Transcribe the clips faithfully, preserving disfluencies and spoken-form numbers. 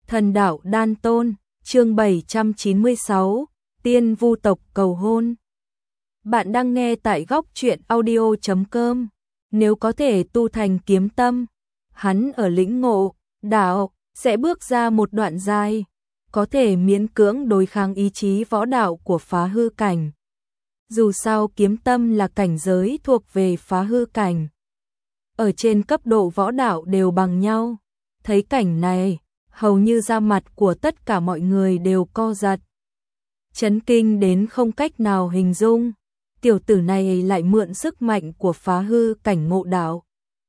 Thần đạo đan tôn, chương bảy trăm chín mươi sáu, tiên vu tộc cầu hôn. Bạn đang nghe tại góc truyện audio chấm com. Nếu có thể tu thành kiếm tâm, hắn ở lĩnh ngộ, đạo, sẽ bước ra một đoạn dài, có thể miễn cưỡng đối kháng ý chí võ đạo của phá hư cảnh. Dù sao kiếm tâm là cảnh giới thuộc về phá hư cảnh. Ở trên cấp độ võ đạo đều bằng nhau. Thấy cảnh này, hầu như da mặt của tất cả mọi người đều co giật. Chấn kinh đến không cách nào hình dung, tiểu tử này lại mượn sức mạnh của phá hư cảnh ngộ đạo.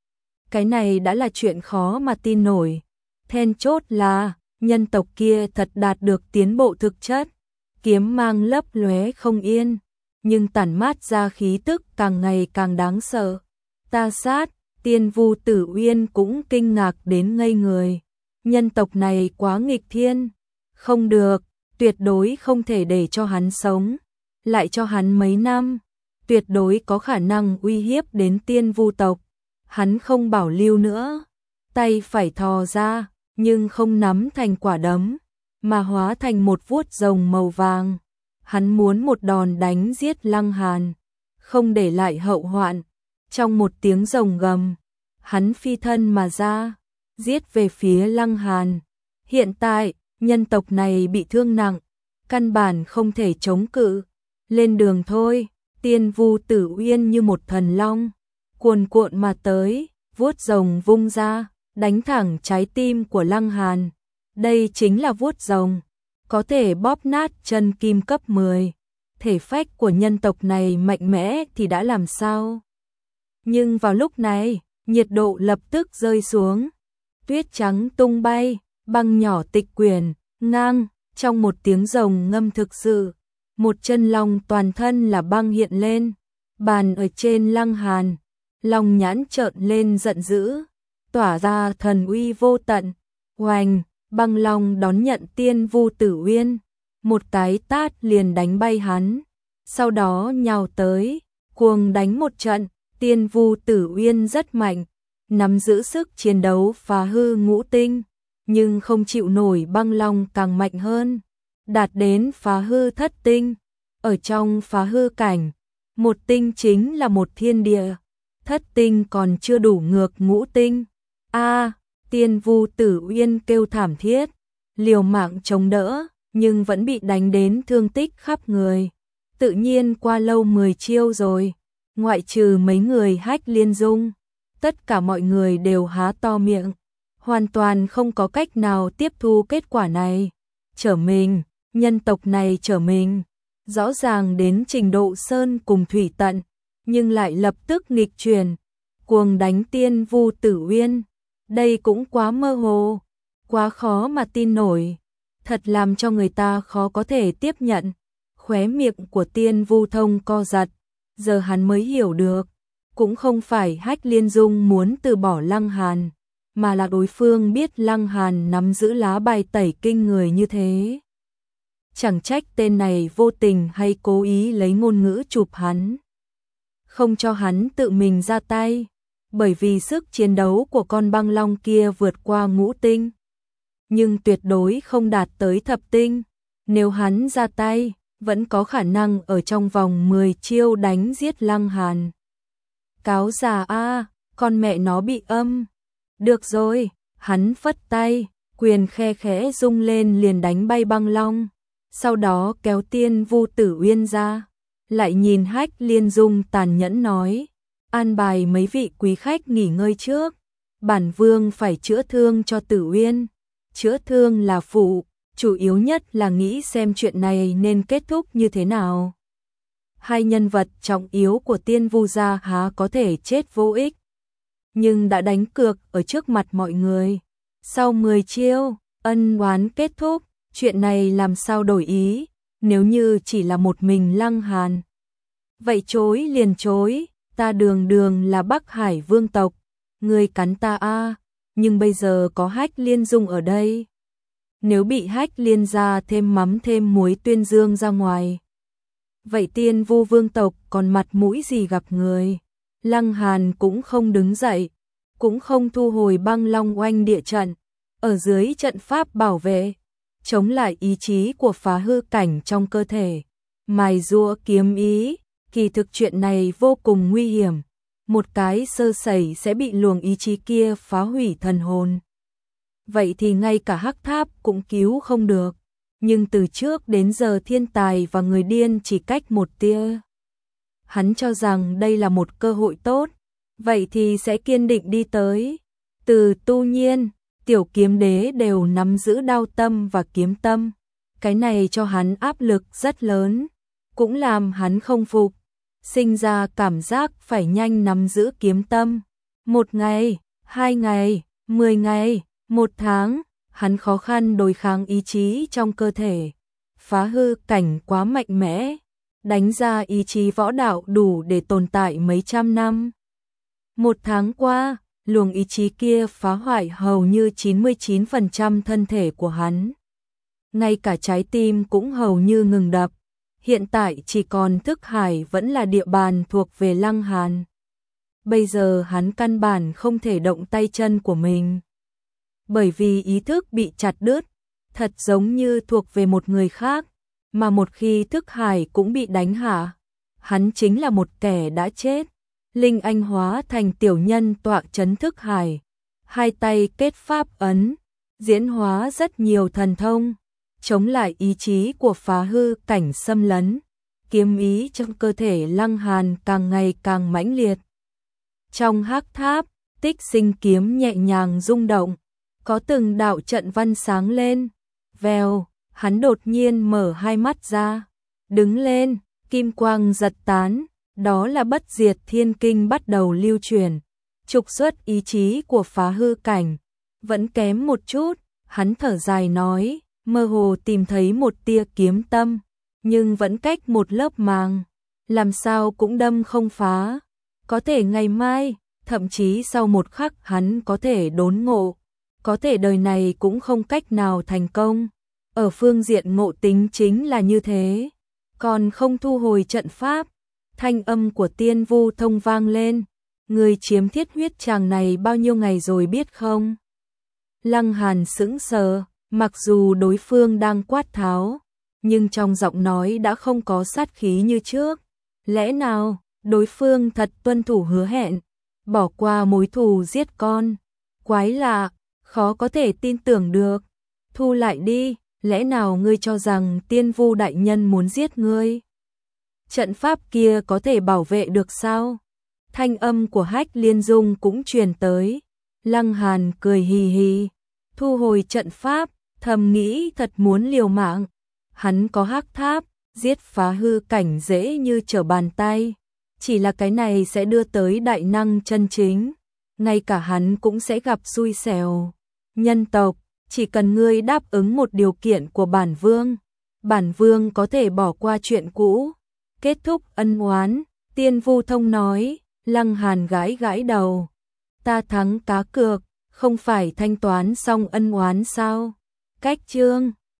Cái này đã là chuyện khó mà tin nổi. Then chốt là, nhân tộc kia thật đạt được tiến bộ thực chất, kiếm mang lấp lóe không yên, nhưng tản mát ra khí tức càng ngày càng đáng sợ. Ta sát, Tiên Vu Tử Uyên cũng kinh ngạc đến ngây người. Nhân tộc này quá nghịch thiên, không được, tuyệt đối không thể để cho hắn sống, lại cho hắn mấy năm, tuyệt đối có khả năng uy hiếp đến Tiên Vu tộc. Hắn không bảo lưu nữa, tay phải thò ra, nhưng không nắm thành quả đấm, mà hóa thành một vuốt rồng màu vàng. Hắn muốn một đòn đánh giết Lăng Hàn, không để lại hậu hoạn. Trong một tiếng rồng gầm, hắn phi thân mà ra, giết về phía Lăng Hàn. Hiện tại, nhân tộc này bị thương nặng, căn bản không thể chống cự. Lên đường thôi. Tiên Vu Tử Uyên như một thần long, cuồn cuộn mà tới, vuốt rồng vung ra, đánh thẳng trái tim của Lăng Hàn. Đây chính là vuốt rồng, có thể bóp nát chân kim cấp mười. Thể phách của nhân tộc này mạnh mẽ thì đã làm sao? Nhưng vào lúc này, nhiệt độ lập tức rơi xuống. Tuyết trắng tung bay, băng nhỏ tịch quyển, ngang, trong một tiếng rồng ngâm thực sự. Một chân long toàn thân là băng hiện lên, bàn ở trên Lăng Hàn. Long nhãn trợn lên giận dữ, tỏa ra thần uy vô tận. Oành, băng long đón nhận Tiên Vu Tử Uyên, một cái tát liền đánh bay hắn. Sau đó nhào tới, cuồng đánh một trận. Tiên Vu Tử Uyên rất mạnh, nắm giữ sức chiến đấu phá hư ngũ tinh, nhưng không chịu nổi băng long càng mạnh hơn, đạt đến phá hư thất tinh. Ở trong phá hư cảnh, một tinh chính là một thiên địa, thất tinh còn chưa đủ ngược ngũ tinh. A, Tiên Vu Tử Uyên kêu thảm thiết, liều mạng chống đỡ, nhưng vẫn bị đánh đến thương tích khắp người. Tự nhiên qua lâu mười chiêu rồi, ngoại trừ mấy người Hách Liên Dung, tất cả mọi người đều há to miệng, hoàn toàn không có cách nào tiếp thu kết quả này. Trở mình, nhân tộc này trở mình, rõ ràng đến trình độ sơn cùng thủy tận, nhưng lại lập tức nghịch chuyển, cuồng đánh Tiên Vu Tử Uyên. Đây cũng quá mơ hồ, quá khó mà tin nổi, thật làm cho người ta khó có thể tiếp nhận. Khóe miệng của Tiên Vu Thông co giật, giờ hắn mới hiểu được, cũng không phải Hách Liên Dung muốn từ bỏ Lăng Hàn, mà là đối phương biết Lăng Hàn nắm giữ lá bài tẩy kinh người như thế. Chẳng trách tên này vô tình hay cố ý lấy ngôn ngữ chụp hắn, không cho hắn tự mình ra tay, bởi vì sức chiến đấu của con băng long kia vượt qua ngũ tinh, nhưng tuyệt đối không đạt tới thập tinh. Nếu hắn ra tay, vẫn có khả năng ở trong vòng mười chiêu đánh giết Lăng Hàn. Cáo già a, con mẹ nó bị âm. Được rồi, hắn phất tay, quyền khe khẽ rung lên liền đánh bay băng long. Sau đó kéo Tiên Vu Tử Uyên ra, lại nhìn Hách Liên Dung tàn nhẫn nói, an bài mấy vị quý khách nghỉ ngơi trước, bản vương phải chữa thương cho Tử Uyên. Chữa thương là phụ, chủ yếu nhất là nghĩ xem chuyện này nên kết thúc như thế nào. Hai nhân vật trọng yếu của Tiên Vu gia há có thể chết vô ích, nhưng đã đánh cược ở trước mặt mọi người. Sau mười chiêu, ân oán kết thúc, chuyện này làm sao đổi ý. Nếu như chỉ là một mình Lăng Hàn, vậy chối liền chối, ta đường đường là Bắc Hải vương tộc, người cắn ta a. Nhưng bây giờ có Hách Liên Dung ở đây, nếu bị Hách Liên gia thêm mắm thêm muối tuyên dương ra ngoài, vậy Tiên Vu vương tộc còn mặt mũi gì gặp người. Lăng Hàn cũng không đứng dậy, cũng không thu hồi băng long oanh địa trận, ở dưới trận pháp bảo vệ, chống lại ý chí của phá hư cảnh trong cơ thể, mài giũa kiếm ý. Kỳ thực chuyện này vô cùng nguy hiểm, một cái sơ sẩy sẽ bị luồng ý chí kia phá hủy thần hồn. Vậy thì ngay cả hắc tháp cũng cứu không được. Nhưng từ trước đến giờ thiên tài và người điên chỉ cách một tia. Hắn cho rằng đây là một cơ hội tốt, vậy thì sẽ kiên định đi tới. Từ Tu Nhiên, Tiểu Kiếm Đế đều nắm giữ đao tâm và kiếm tâm. Cái này cho hắn áp lực rất lớn, cũng làm hắn không phục, sinh ra cảm giác phải nhanh nắm giữ kiếm tâm. Một ngày, hai ngày, mười ngày, một tháng, hắn khó khăn đối kháng ý chí trong cơ thể. Phá hư cảnh quá mạnh mẽ, đánh ra ý chí võ đạo đủ để tồn tại mấy trăm năm. Một tháng qua, luồng ý chí kia phá hoại hầu như chín mươi chín phần trăm thân thể của hắn. Ngay cả trái tim cũng hầu như ngừng đập. Hiện tại chỉ còn thức hải vẫn là địa bàn thuộc về Lăng Hàn. Bây giờ hắn căn bản không thể động tay chân của mình. Bởi vì ý thức bị chặt đứt, thật giống như thuộc về một người khác, mà một khi thức hải cũng bị đánh hạ, hắn chính là một kẻ đã chết. Linh Anh hóa thành tiểu nhân tọa chấn thức hải, hai tay kết pháp ấn, diễn hóa rất nhiều thần thông, chống lại ý chí của phá hư cảnh xâm lấn. Kiếm ý trong cơ thể Lăng Hàn càng ngày càng mãnh liệt. Trong hắc tháp, Tích Sinh kiếm nhẹ nhàng rung động, có từng đạo trận văn sáng lên. Vèo, hắn đột nhiên mở hai mắt ra, đứng lên, kim quang giật tán, đó là bất diệt thiên kinh bắt đầu lưu truyền, trục xuất ý chí của phá hư cảnh. Vẫn kém một chút, hắn thở dài nói, mơ hồ tìm thấy một tia kiếm tâm, nhưng vẫn cách một lớp màng, làm sao cũng đâm không phá. Có thể ngày mai, thậm chí sau một khắc hắn có thể đốn ngộ, có thể đời này cũng không cách nào thành công. Ở phương diện ngộ tính chính là như thế, còn không thu hồi trận pháp. Thanh âm của Tiên Vu Thông vang lên, người chiếm thiết huyết tràng này bao nhiêu ngày rồi biết không? Lăng Hàn sững sờ, mặc dù đối phương đang quát tháo, nhưng trong giọng nói đã không có sát khí như trước. Lẽ nào, đối phương thật tuân thủ hứa hẹn, bỏ qua mối thù giết con? Quái lạ, khó có thể tin tưởng được. Thu lại đi, lẽ nào ngươi cho rằng Tiên Vu đại nhân muốn giết ngươi? Trận pháp kia có thể bảo vệ được sao? Thanh âm của Hách Liên Dung cũng truyền tới. Lăng Hàn cười hì hì, thu hồi trận pháp, thầm nghĩ thật muốn liều mạng. Hắn có hắc tháp, giết phá hư cảnh dễ như trở bàn tay. Chỉ là cái này sẽ đưa tới đại năng chân chính. Ngay cả hắn cũng sẽ gặp xui xẻo. Nhân tộc, chỉ cần ngươi đáp ứng một điều kiện của bản vương, bản vương có thể bỏ qua chuyện cũ, kết thúc ân oán. Tiên Vu Thông nói. Lăng Hàn gãi gãi đầu. Ta thắng cá cược, không phải thanh toán xong ân oán sao? Cách chương